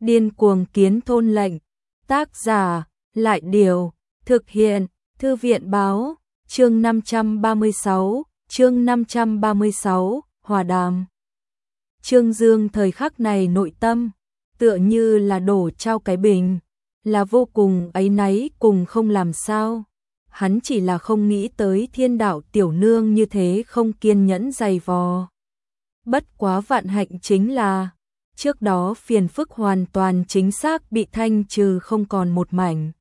Điên cuồng kiến thôn lệnh. Tác giả, Lại Điều, thực hiện, Thư viện Báo, chương 536, Hòa đàm. Trương Dương thời khắc này nội tâm, tựa như là đổ trao cái bình, là vô cùng áy náy cùng không làm sao. Hắn chỉ là không nghĩ tới Thiên Đạo tiểu nương như thế không kiên nhẫn dày vò. Bất quá vạn hạnh chính là, trước đó phiền phức hoàn toàn chính xác bị thanh trừ không còn một mảnh.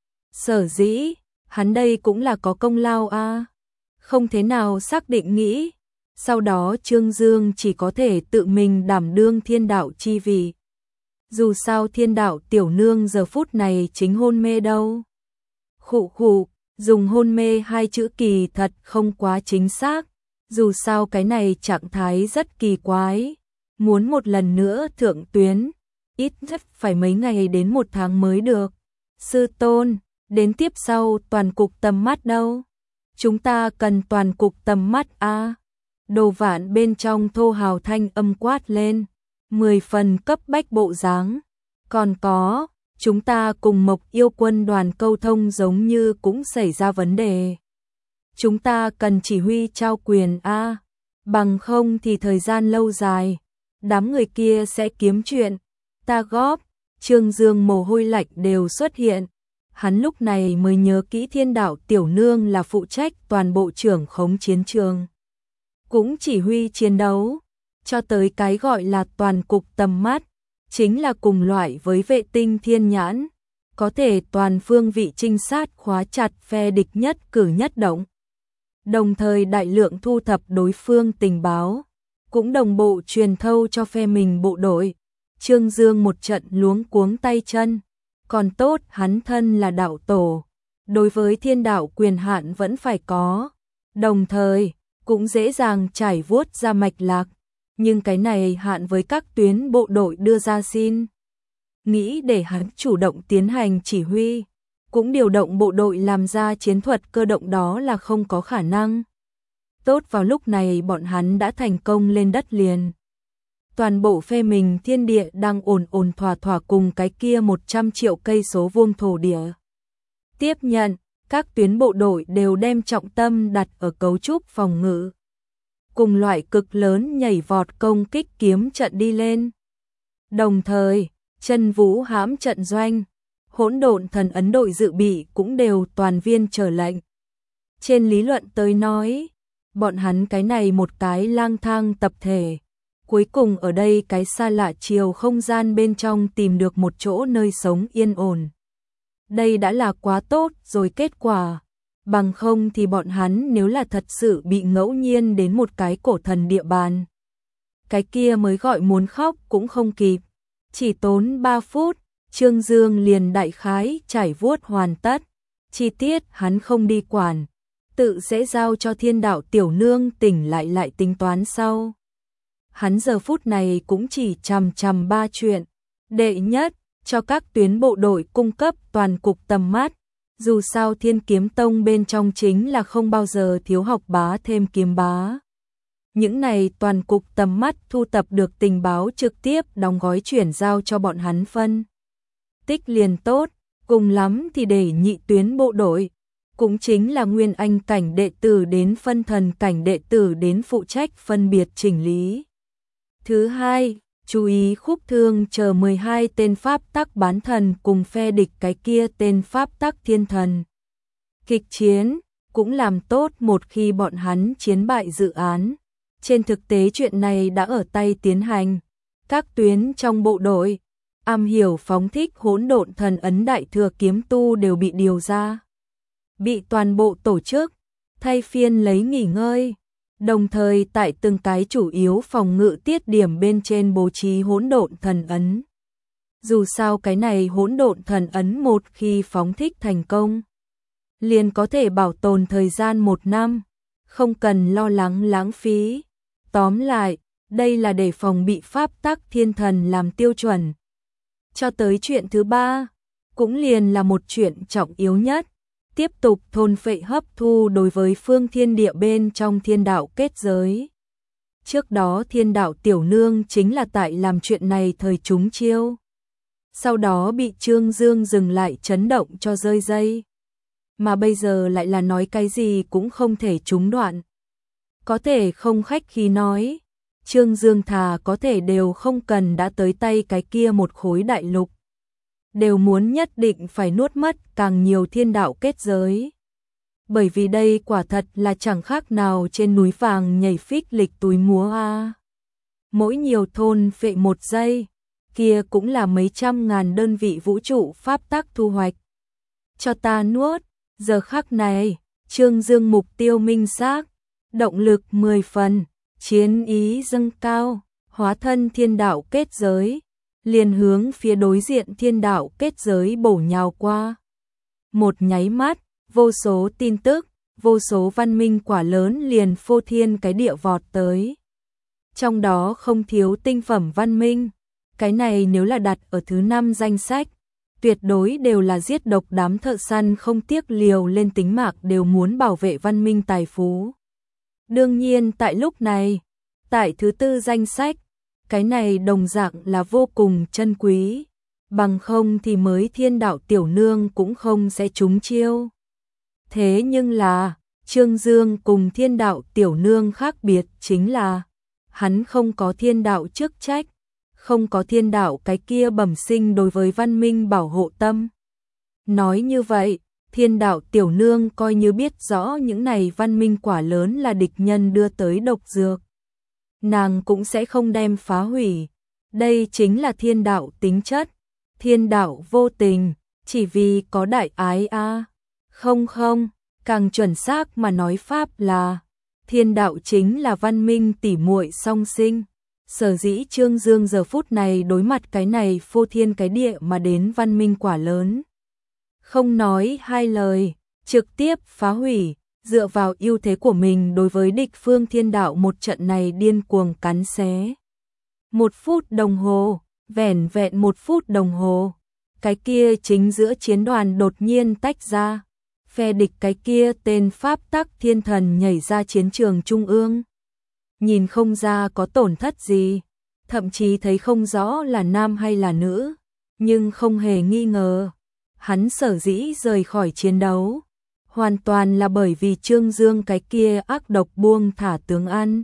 Sở dĩ, hắn đây cũng là có công lao a, không thế nào xác định nghĩ. Sau đó Trương Dương chỉ có thể tự mình đảm đương Thiên Đạo chi vị. Dù sao Thiên Đạo tiểu nương giờ phút này chính hôn mê đâu. Khụ khụ, dùng hôn mê hai chữ kỳ thật không quá chính xác. Dù sao cái này trạng thái rất kỳ quái. Muốn một lần nữa thượng tuyến, ít nhất phải mấy ngày đến một tháng mới được. Sư tôn, đến tiếp sau toàn cục tầm mắt đâu? Chúng ta cần toàn cục tầm mắt a. Đồ Vạn bên trong thô hào thanh âm quát lên, 10 phần cấp bách bộ dáng. Còn có, chúng ta cùng Mộc Yêu Quân đoàn câu thông giống như cũng xảy ra vấn đề. Chúng ta cần chỉ huy trao quyền a, bằng không thì thời gian lâu dài, đám người kia sẽ kiếm chuyện. Ta góp, Trương Dương mồ hôi lạnh đều xuất hiện. Hắn lúc này mới nhớ kỹ Thiên Đạo tiểu nương là phụ trách toàn bộ trưởng khống chiến trường, cũng chỉ huy chiến đấu, cho tới cái gọi là toàn cục tầm mắt, chính là cùng loại với vệ tinh thiên nhãn, có thể toàn phương vị trinh sát khóa chặt phe địch nhất cử nhất động, đồng thời đại lượng thu thập đối phương tình báo, cũng đồng bộ truyền thâu cho phe mình bộ đội. Trương Dương một trận luống cuống tay chân, còn tốt hắn thân là đạo tổ, đối với Thiên Đạo quyền hạn vẫn phải có, đồng thời cũng dễ dàng trải vuốt ra mạch lạc, nhưng cái này hạn với các tuyến bộ đội đưa ra xin. Nghĩ để hắn chủ động tiến hành chỉ huy, cũng điều động bộ đội làm ra chiến thuật cơ động đó là không có khả năng. Tốt vào lúc này bọn hắn đã thành công lên đất liền. Toàn bộ phe mình thiên địa đang ổn ổn thỏa thỏa cùng cái kia 100 triệu cây số vuông thổ địa. Tiếp nhận, các tuyến bộ đội đều đem trọng tâm đặt ở cấu trúc phòng ngự. Cùng loại cực lớn nhảy vọt công kích kiếm trận đi lên. Đồng thời, chân vũ hãm trận doanh, hỗn độn thần ấn đội dự bị cũng đều toàn viên trở lệnh. Trên lý luận tới nói, bọn hắn cái này một cái lang thang tập thể, cuối cùng ở đây cái xa lạ chiều không gian bên trong tìm được một chỗ nơi sống yên ổn. Đây đã là quá tốt rồi kết quả, bằng không thì bọn hắn nếu là thật sự bị ngẫu nhiên đến một cái cổ thần địa bàn, cái kia mới gọi muốn khóc cũng không kịp. Chỉ tốn 3 phút, Trương Dương liền đại khái trải vuốt hoàn tất, chi tiết hắn không đi quản, tự sẽ giao cho Thiên Đạo tiểu nương tỉnh lại tính toán sau. Hắn giờ phút này cũng chỉ chằm 3 chuyện. Đệ nhất, cho các tuyến bộ đội cung cấp toàn cục tầm mắt. Dù sao Thiên Kiếm Tông bên trong chính là không bao giờ thiếu học bá thêm kiếm bá. Những này toàn cục tầm mắt thu tập được tình báo trực tiếp đóng gói chuyển giao cho bọn hắn phân tích liền tốt, cùng lắm thì để nhị tuyến bộ đội, cũng chính là nguyên anh cảnh đệ tử đến phân thần cảnh đệ tử đến phụ trách phân biệt chỉnh lý. Thứ hai, chú ý khúc thương chờ 12 tên pháp tắc bán thần cùng phe địch cái kia tên pháp tắc thiên thần. Kịch chiến, cũng làm tốt một khi bọn hắn chiến bại dự án. Trên thực tế chuyện này đã ở tay tiến hành. Các tuyến trong bộ đội, am hiểu phóng thích hỗn độn thần ấn đại thừa kiếm tu đều bị điều ra. Bị toàn bộ tổ chức, thay phiên lấy nghỉ ngơi. Đồng thời tại từng cái chủ yếu phòng ngự tiết điểm bên trên bố trí hỗn độn thần ấn. Dù sao cái này hỗn độn thần ấn một khi phóng thích thành công, liền có thể bảo tồn thời gian 1 năm, không cần lo lắng lãng phí. Tóm lại, đây là để phòng bị pháp tắc thiên thần làm tiêu chuẩn. Cho tới chuyện thứ ba, cũng liền là một chuyện trọng yếu nhất. Tiếp tục thôn phệ hấp thu đối với phương thiên địa bên trong Thiên Đạo kết giới. Trước đó Thiên Đạo tiểu nương chính là tại làm chuyện này thời trúng chiêu. sau đó bị Trương Dương dừng lại chấn động cho rơi dây. Mà bây giờ lại là nói cái gì cũng không thể trúng đoạn. Có thể không khách khí nói, Trương Dương thà có thể đều không cần đã tới tay cái kia một khối đại lục. Đều muốn nhất định phải nuốt mất càng nhiều thiên đạo kết giới. Bởi vì đây quả thật là chẳng khác nào trên núi vàng nhảy phích lịch túi múa a. Mỗi nhiều thôn phệ một giây, kia cũng là mấy trăm ngàn đơn vị vũ trụ pháp tắc thu hoạch. Cho ta nuốt, giờ khắc này, Trương Dương mục tiêu minh xác, động lực 10 phần, chiến ý dâng cao, hóa thân thiên đạo kết giới, liền hướng phía đối diện thiên đạo kết giới bổ nhào qua. Một nháy mắt, vô số tin tức, vô số văn minh quả lớn liền phô thiên cái địa vọt tới. Trong đó không thiếu tinh phẩm văn minh, cái này nếu là đặt ở thứ 5 danh sách, tuyệt đối đều là giết độc đám thợ săn không tiếc liều lên tính mạng đều muốn bảo vệ văn minh tài phú. Đương nhiên tại lúc này, tại thứ 4 danh sách, cái này đồng dạng là vô cùng chân quý, bằng không thì mới thiên đạo tiểu nương cũng không sẽ trúng chiêu. Thế nhưng là, Trương Dương cùng thiên đạo tiểu nương khác biệt chính là, hắn không có thiên đạo chức trách, không có thiên đạo cái kia bẩm sinh đối với văn minh bảo hộ tâm. Nói như vậy, thiên đạo tiểu nương coi như biết rõ những này văn minh quả lớn là địch nhân đưa tới độc dược. Nàng cũng sẽ không đem phá hủy. Đây chính là thiên đạo tính chất. Thiên đạo vô tình, chỉ vì có đại ái a. Không, càng chuẩn xác mà nói pháp là thiên đạo chính là văn minh tỉ muội song sinh. Sở dĩ Trương Dương giờ phút này đối mặt cái này phô thiên cái địa mà đến văn minh quả lớn. Không nói hai lời, trực tiếp phá hủy, dựa vào ưu thế của mình đối với địch phương thiên đạo một trận này điên cuồng cắn xé. 1 phút đồng hồ, vẻn vẹn 1 phút đồng hồ, cái kia chính giữa chiến đoàn đột nhiên tách ra. Phe địch cái kia tên pháp tắc thiên thần nhảy ra chiến trường trung ương. Nhìn không ra có tổn thất gì, thậm chí thấy không rõ là nam hay là nữ, nhưng không hề nghi ngờ, hắn sở dĩ rời khỏi chiến đấu, hoàn toàn là bởi vì Trương Dương cái kia ác độc buông thả tướng ăn.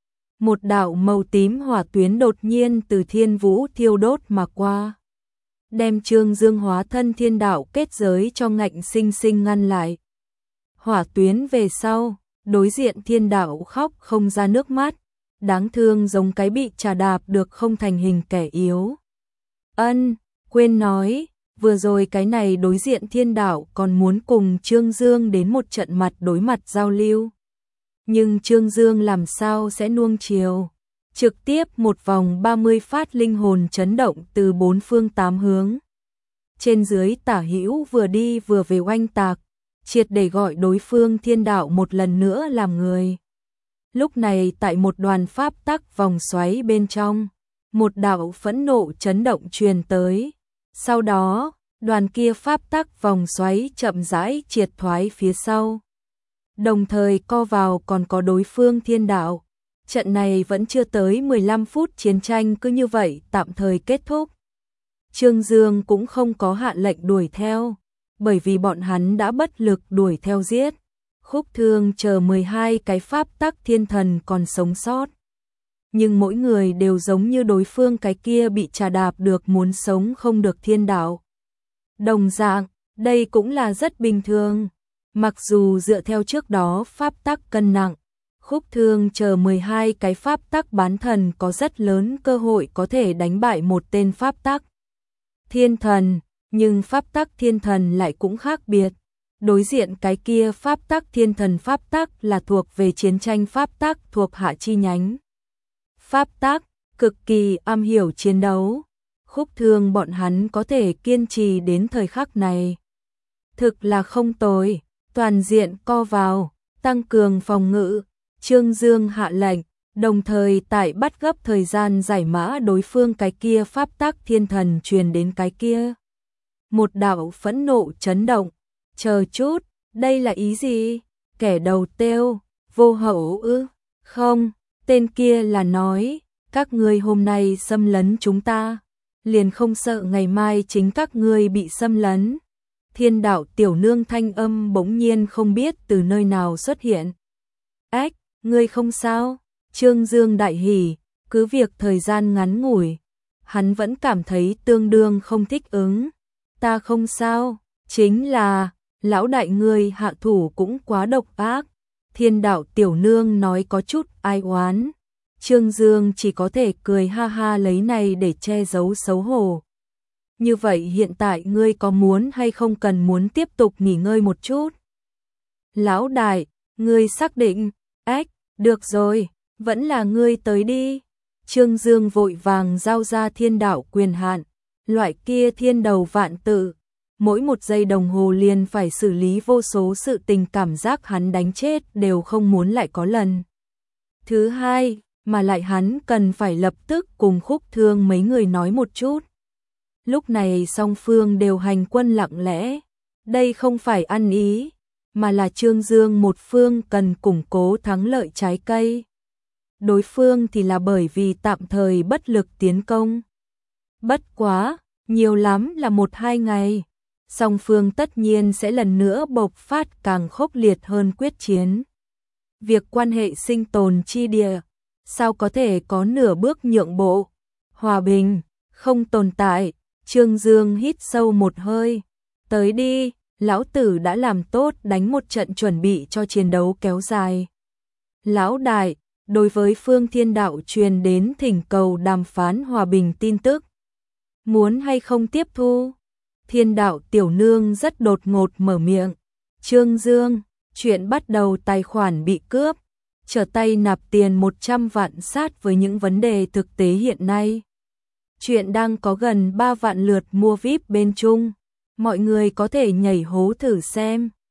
Một đạo màu tím hỏa tuyến đột nhiên từ thiên vũ thiêu đốt mà qua, đem Trương Dương hóa thân thiên đạo kết giới cho ngạnh sinh sinh ngăn lại. Hỏa tuyến về sau, đối diện thiên đạo khóc không ra nước mắt, đáng thương giống cái bị trà đạp được không thành hình kẻ yếu. Quên nói, vừa rồi cái này đối diện thiên đạo còn muốn cùng Trương Dương đến một trận mặt đối mặt giao lưu. Nhưng Trương Dương làm sao sẽ nuông chiều, trực tiếp một vòng 30 phát linh hồn chấn động từ 4 phương 8 hướng. Trên dưới tả hữu vừa đi vừa về oanh tạc, triệt để gọi đối phương thiên đạo một lần nữa làm người. Lúc này tại một đoàn pháp tắc vòng xoáy bên trong, một đạo phẫn nộ chấn động truyền tới. Sau đó, đoàn kia pháp tắc vòng xoáy chậm rãi triệt thoái phía sau. Đồng thời co vào còn có đối phương thiên đạo. Trận này vẫn chưa tới 15 phút chiến tranh cứ như vậy tạm thời kết thúc. Trương Dương cũng không có hạ lệnh đuổi theo, bởi vì bọn hắn đã bất lực đuổi theo giết. Khúc Thương chờ 12 cái pháp tắc thiên thần còn sống sót. Nhưng mỗi người đều giống như đối phương cái kia bị trà đạp được muốn sống không được thiên đạo. Đồng dạng, đây cũng là rất bình thường. Mặc dù dựa theo trước đó pháp tắc cân nặng, Khúc Thương chờ 12 cái pháp tắc bán thần có rất lớn cơ hội có thể đánh bại một tên pháp tắc thiên thần, nhưng pháp tắc thiên thần lại cũng khác biệt. Đối diện cái kia pháp tắc thiên thần pháp tắc là thuộc về chiến tranh pháp tắc thuộc hạ chi nhánh. Pháp tắc cực kỳ am hiểu chiến đấu. Khúc Thương bọn hắn có thể kiên trì đến thời khắc này, thực là không tồi. Toàn diện co vào, tăng cường phòng ngự. Trương Dương hạ lệnh, đồng thời tại bắt gấp thời gian giải mã đối phương cái kia pháp tắc thiên thần truyền đến cái kia. Một đạo phẫn nộ chấn động. Chờ chút, đây là ý gì? Kẻ đầu têu, vô hậu ư? Không, tên kia là nói, các ngươi hôm nay xâm lấn chúng ta. liền không sợ ngày mai chính các ngươi bị xâm lấn. Thiên đạo tiểu nương thanh âm bỗng nhiên không biết từ nơi nào xuất hiện. Ách, ngươi không sao? Trương Dương đại hỉ, cứ việc thời gian ngắn ngủi, hắn vẫn cảm thấy tương đương không thích ứng. Ta không sao, chính là, lão đại ngươi hạ thủ cũng quá độc ác. Thiên đạo tiểu nương nói có chút ai oán. Trương Dương chỉ có thể cười ha ha lấy này để che giấu xấu hổ. Như vậy hiện tại ngươi có muốn hay không cần muốn tiếp tục nghỉ ngơi một chút? Lão đại, ngươi xác định, ách, được rồi, vẫn là ngươi tới đi. Trương Dương vội vàng giao ra thiên đạo quyền hạn, loại kia thiên đầu vạn tự. Mỗi một giây đồng hồ liền phải xử lý vô số sự tình, cảm giác hắn đánh chết đều không muốn lại có lần. Thứ hai, mà lại hắn cần phải lập tức cùng Khúc Thương mấy người nói một chút. Lúc này song phương đều hành quân lặng lẽ, đây không phải ăn ý, mà là Trương Dương một phương cần củng cố thắng lợi trái cây. Đối phương thì là bởi vì tạm thời bất lực tiến công. Bất quá, nhiều lắm là 1-2 ngày, song phương tất nhiên sẽ lần nữa bộc phát càng khốc liệt hơn quyết chiến. Việc quan hệ sinh tồn chi địa, sao có thể có nửa bước nhượng bộ? Hòa bình, không tồn tại. Trương Dương hít sâu một hơi. Tới đi, lão tử đã làm tốt đánh một trận chuẩn bị cho chiến đấu kéo dài. Lão đại, đối với Phương Thiên Đạo truyền đến thỉnh cầu đàm phán hòa bình tin tức. Muốn hay không tiếp thu? Thiên Đạo tiểu nương rất đột ngột mở miệng. Trương Dương, chuyện bắt đầu tài khoản bị cướp, trở tay nạp tiền 100 vạn sát với những vấn đề thực tế hiện nay. Chuyện đang có gần 3 vạn lượt mua VIP bên Trung, mọi người có thể nhảy hố thử xem.